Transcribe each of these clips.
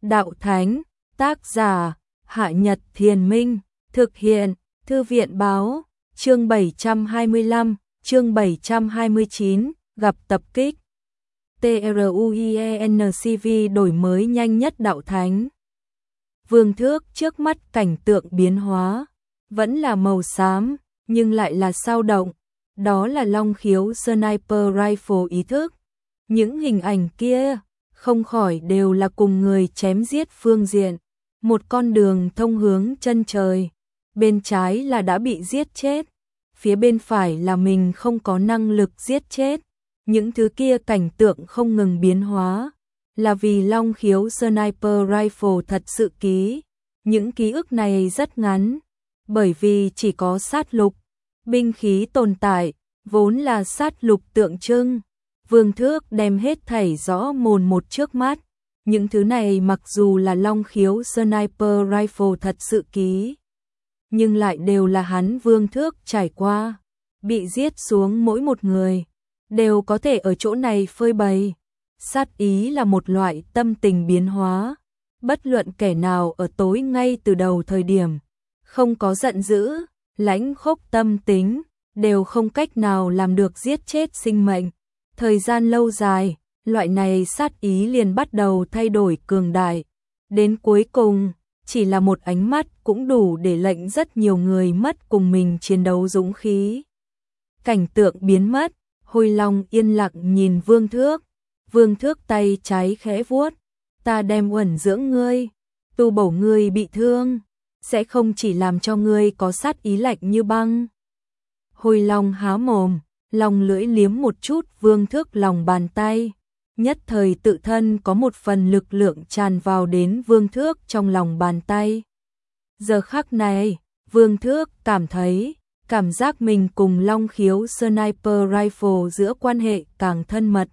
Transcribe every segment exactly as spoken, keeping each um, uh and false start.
Đạo Thánh, tác giả, Hạ Nhật Thiền Minh, thực hiện, Thư viện Báo, chương bảy trăm hai mươi lăm, chương bảy trăm hai mươi chín, gặp tập kích. TRUIENCV đổi mới nhanh nhất Đạo Thánh. Vương Thước trước mắt cảnh tượng biến hóa, vẫn là màu xám, nhưng lại là sao động. Đó là Long Khiếu Sniper Rifle ý thức. Những hình ảnh kia, không khỏi đều là cùng người chém giết phương diện. Một con đường thông hướng chân trời. Bên trái là đã bị giết chết. Phía bên phải là mình không có năng lực giết chết. Những thứ kia cảnh tượng không ngừng biến hóa. Là vì Long Khiếu Sniper Rifle thật sự ký. Những ký ức này rất ngắn. Bởi vì chỉ có sát lục. Binh khí tồn tại, vốn là sát lục tượng trưng. Vương Thước đem hết thảy rõ mồn một trước mắt. Những thứ này mặc dù là Long Khiếu Sniper Rifle thật sự ký, nhưng lại đều là hắn Vương Thước trải qua. Bị giết xuống mỗi một người, đều có thể ở chỗ này phơi bày. Sát ý là một loại tâm tình biến hóa. Bất luận kẻ nào ở tối ngay từ đầu thời điểm, không có giận dữ, lãnh khốc tâm tính, đều không cách nào làm được giết chết sinh mệnh. Thời gian lâu dài, loại này sát ý liền bắt đầu thay đổi cường đại. Đến cuối cùng, chỉ là một ánh mắt cũng đủ để lệnh rất nhiều người mất cùng mình chiến đấu dũng khí. Cảnh tượng biến mất, Hồi Long yên lặng nhìn Vương Thước. Vương Thước tay trái khẽ vuốt, ta đem uẩn dưỡng ngươi, tu bổ ngươi bị thương, sẽ không chỉ làm cho ngươi có sát ý lạnh như băng. Hồi Long há mồm, lòng lưỡi liếm một chút Vương Thước lòng bàn tay. Nhất thời tự thân có một phần lực lượng tràn vào đến Vương Thước trong lòng bàn tay. Giờ khắc này, Vương Thước cảm thấy, cảm giác mình cùng Long Khiếu Sniper Rifle giữa quan hệ càng thân mật.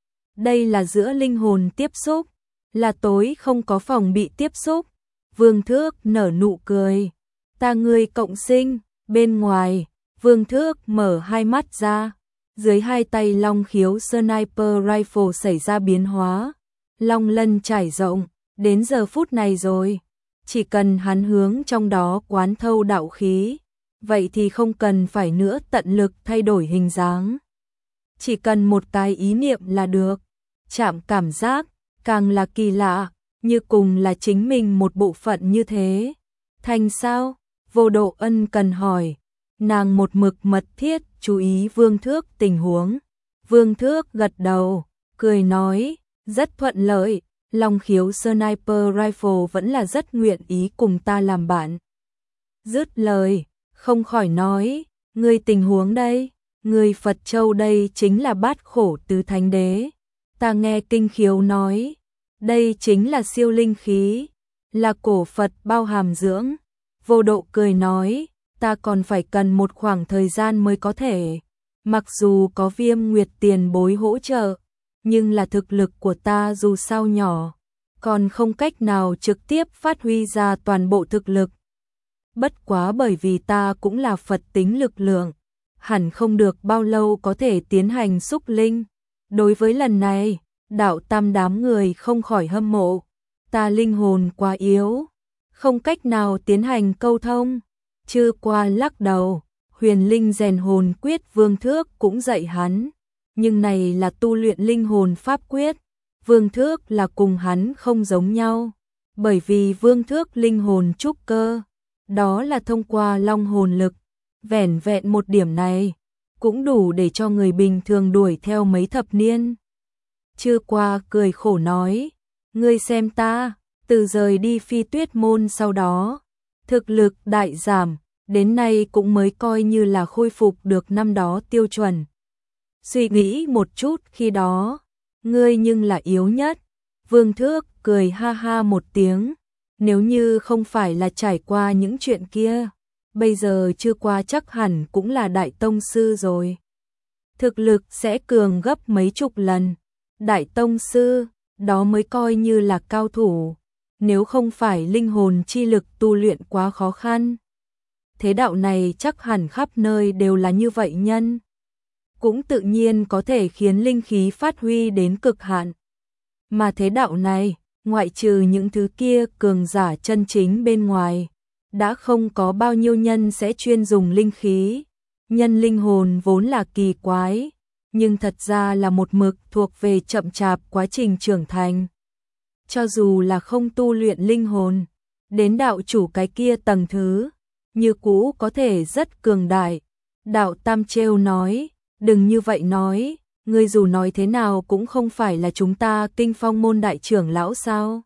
Đây là giữa linh hồn tiếp xúc, là tối không có phòng bị tiếp xúc. Vương Thước nở nụ cười, ta ngươi cộng sinh. Bên ngoài, Vương Thước mở hai mắt ra. Dưới hai tay Long Khiếu Sniper Rifle xảy ra biến hóa. Long lân trải rộng, đến giờ phút này rồi. Chỉ cần hắn hướng trong đó quán thâu đạo khí, vậy thì không cần phải nữa tận lực thay đổi hình dáng. Chỉ cần một cái ý niệm là được. Chạm cảm giác, càng là kỳ lạ, như cùng là chính mình một bộ phận như thế. Thành sao? Vô Độ Ân cần hỏi. Nàng một mực mật thiết chú ý Vương Thước tình huống. Vương Thước gật đầu, cười nói, rất thuận lợi, Long Khiếu Sniper Rifle vẫn là rất nguyện ý cùng ta làm bạn. Dứt lời, không khỏi nói, ngươi tình huống đây, ngươi Phật Châu đây chính là bát khổ tứ thánh đế. Ta nghe Kinh Khiếu nói, đây chính là siêu linh khí, là cổ Phật bao hàm dưỡng. Vô Độ cười nói, ta còn phải cần một khoảng thời gian mới có thể. Mặc dù có Viêm Nguyệt tiền bối hỗ trợ, nhưng là thực lực của ta dù sao nhỏ, còn không cách nào trực tiếp phát huy ra toàn bộ thực lực. Bất quá bởi vì ta cũng là Phật tính lực lượng, hẳn không được bao lâu có thể tiến hành xúc linh. Đối với lần này, đạo tam đám người không khỏi hâm mộ. Ta linh hồn quá yếu, không cách nào tiến hành câu thông. Chư qua lắc đầu, huyền linh rèn hồn quyết Vương Thước cũng dạy hắn. Nhưng này là tu luyện linh hồn pháp quyết. Vương Thước là cùng hắn không giống nhau. Bởi vì Vương Thước linh hồn trúc cơ, đó là thông qua long hồn lực. Vẻn vẹn một điểm này, cũng đủ để cho người bình thường đuổi theo mấy thập niên. Chư qua cười khổ nói, ngươi xem ta, từ rời đi Phi Tuyết môn sau đó, thực lực đại giảm, đến nay cũng mới coi như là khôi phục được năm đó tiêu chuẩn. Suy nghĩ một chút khi đó, ngươi nhưng là yếu nhất. Vương Thước cười ha ha một tiếng, nếu như không phải là trải qua những chuyện kia, bây giờ chưa qua chắc hẳn cũng là đại tông sư rồi. Thực lực sẽ cường gấp mấy chục lần. Đại tông sư, đó mới coi như là cao thủ. Nếu không phải linh hồn chi lực tu luyện quá khó khăn, thế đạo này chắc hẳn khắp nơi đều là như vậy nhân. Cũng tự nhiên có thể khiến linh khí phát huy đến cực hạn. Mà thế đạo này, ngoại trừ những thứ kia cường giả chân chính bên ngoài, đã không có bao nhiêu nhân sẽ chuyên dùng linh khí. Nhân linh hồn vốn là kỳ quái, nhưng thật ra là một mực thuộc về chậm chạp quá trình trưởng thành. Cho dù là không tu luyện linh hồn, đến đạo chủ cái kia tầng thứ, như cũ có thể rất cường đại. Đạo Tam trêu nói, đừng như vậy nói, ngươi dù nói thế nào cũng không phải là chúng ta Kinh Phong môn đại trưởng lão sao?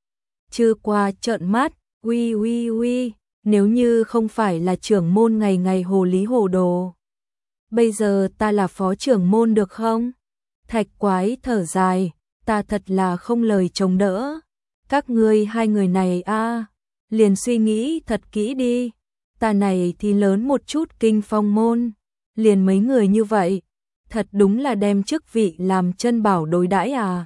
Chư qua trợn mắt, uy uy uy, nếu như không phải là trưởng môn ngày ngày hồ lý hồ đồ. Bây giờ ta là phó trưởng môn được không? Thạch Quái thở dài, ta thật là không lời chống đỡ. Các ngươi hai người này a, liền suy nghĩ thật kỹ đi. Ta này thì lớn một chút Kinh Phong môn, liền mấy người như vậy, thật đúng là đem chức vị làm chân bảo đối đãi à.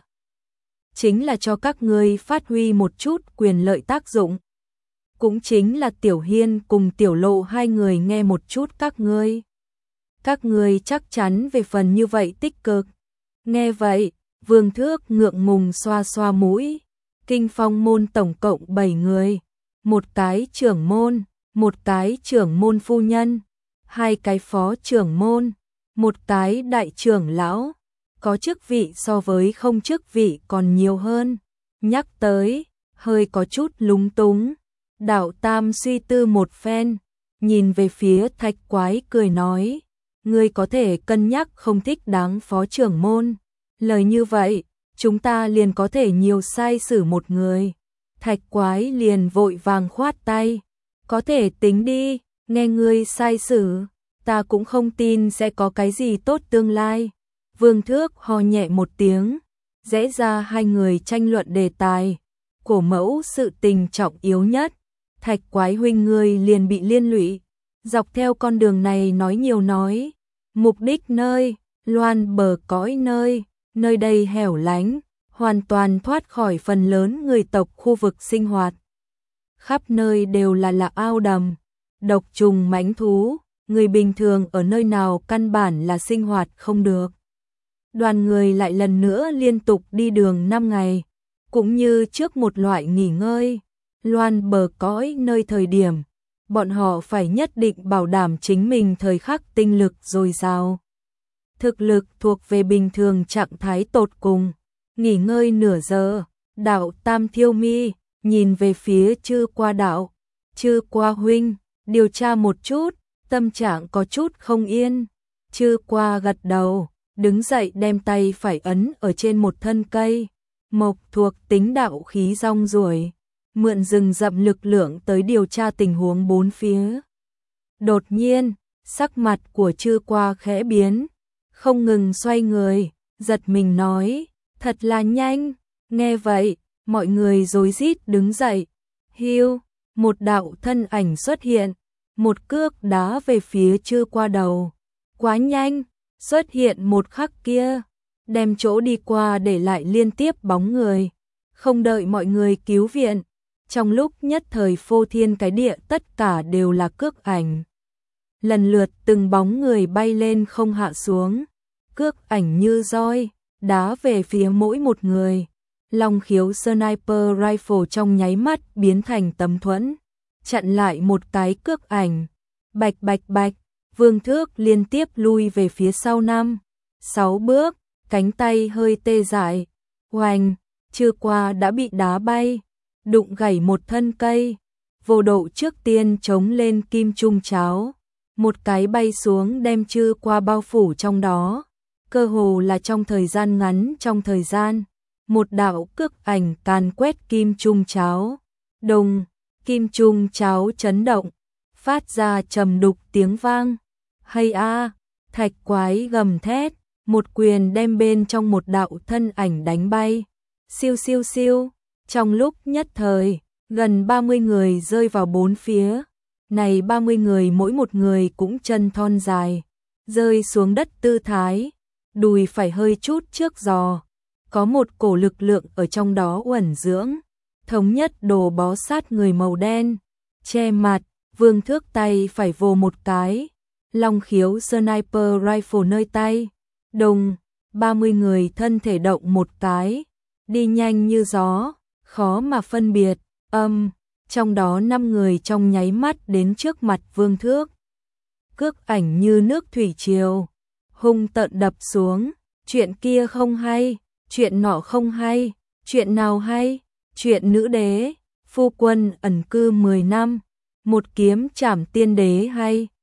Chính là cho các ngươi phát huy một chút quyền lợi tác dụng. Cũng chính là Tiểu Hiên cùng Tiểu Lộ hai người nghe một chút các ngươi. Các ngươi chắc chắn về phần như vậy tích cực. Nghe vậy, Vương Thước ngượng ngùng xoa xoa mũi. Kinh Phong môn tổng cộng bảy người, một cái trưởng môn, một cái trưởng môn phu nhân, hai cái phó trưởng môn, một cái đại trưởng lão, có chức vị so với không chức vị còn nhiều hơn. Nhắc tới, hơi có chút lúng túng. Đạo Tam suy tư một phen, nhìn về phía Thạch Quái cười nói, ngươi có thể cân nhắc không thích đáng phó trưởng môn. Lời như vậy, chúng ta liền có thể nhiều sai xử một người. Thạch Quái liền vội vàng khoát tay, có thể tính đi, nghe ngươi sai xử, ta cũng không tin sẽ có cái gì tốt tương lai. Vương Thước ho nhẹ một tiếng, rẽ ra hai người tranh luận đề tài, cổ mẫu sự tình trọng yếu nhất. Thạch Quái huynh ngươi liền bị liên lụy, dọc theo con đường này nói nhiều nói, mục đích nơi, loan bờ cõi nơi, nơi đây hẻo lánh, hoàn toàn thoát khỏi phần lớn người tộc khu vực sinh hoạt. Khắp nơi đều là là ao đầm, độc trùng mãnh thú, người bình thường ở nơi nào căn bản là sinh hoạt không được. Đoàn người lại lần nữa liên tục đi đường năm ngày, cũng như trước một loại nghỉ ngơi. Loan bờ cõi nơi thời điểm, bọn họ phải nhất định bảo đảm chính mình thời khắc tinh lực dồi dào. Thực lực thuộc về bình thường trạng thái tột cùng, nghỉ ngơi nửa giờ, đạo Tam thiêu mi, nhìn về phía Chư Qua đạo, Chư Qua huynh, điều tra một chút, tâm trạng có chút không yên. Chư Qua gật đầu, đứng dậy đem tay phải ấn ở trên một thân cây, mộc thuộc tính đạo khí rong ruổi, mượn rừng rậm lực lượng tới điều tra tình huống bốn phía. Đột nhiên, sắc mặt của Chư Qua khẽ biến, không ngừng xoay người, giật mình nói, thật là nhanh. Nghe vậy, mọi người rối rít đứng dậy. Hiu, một đạo thân ảnh xuất hiện, một cước đá về phía Chư Qua đầu. Quá nhanh, xuất hiện một khắc kia, đem chỗ đi qua để lại liên tiếp bóng người, không đợi mọi người cứu viện. Trong lúc nhất thời phô thiên cái địa tất cả đều là cước ảnh. Lần lượt từng bóng người bay lên không hạ xuống, cước ảnh như roi, đá về phía mỗi một người. Long khiếu sniper rifle trong nháy mắt biến thành tấm thuẫn, chặn lại một cái cước ảnh. Bạch bạch bạch, Vương Thước liên tiếp lui về phía sau năm, sáu bước, cánh tay hơi tê dại. Oanh, Chư Qua đã bị đá bay, đụng gãy một thân cây. Vô độ trước tiên chống lên kim trung cháo, một cái bay xuống đem Chư Qua bao phủ trong đó. Cơ hồ là trong thời gian ngắn trong thời gian, một đạo cước ảnh càn quét kim trung cháo. Đùng, kim trung cháo chấn động, phát ra trầm đục tiếng vang. Hay a, Thạch Quái gầm thét, một quyền đem bên trong một đạo thân ảnh đánh bay. Siêu siêu siêu, trong lúc nhất thời, gần ba mươi người rơi vào bốn phía. Này ba mươi người mỗi một người cũng chân thon dài, rơi xuống đất tư thái, đùi phải hơi chút trước giò. Có một cổ lực lượng ở trong đó uẩn dưỡng, thống nhất đồ bó sát người màu đen, che mặt. Vương Thước tay phải vồ một cái, long khiếu sniper rifle nơi tay. Đùng, ba mươi người thân thể động một cái, đi nhanh như gió, khó mà phân biệt, âm, trong đó năm người trong nháy mắt đến trước mặt Vương Thước. Cước ảnh như nước thủy triều, hung tợn đập xuống, chuyện kia không hay, chuyện nọ không hay, chuyện nào hay, chuyện nữ đế, phu quân ẩn cư mười năm, một kiếm trảm tiên đế hay,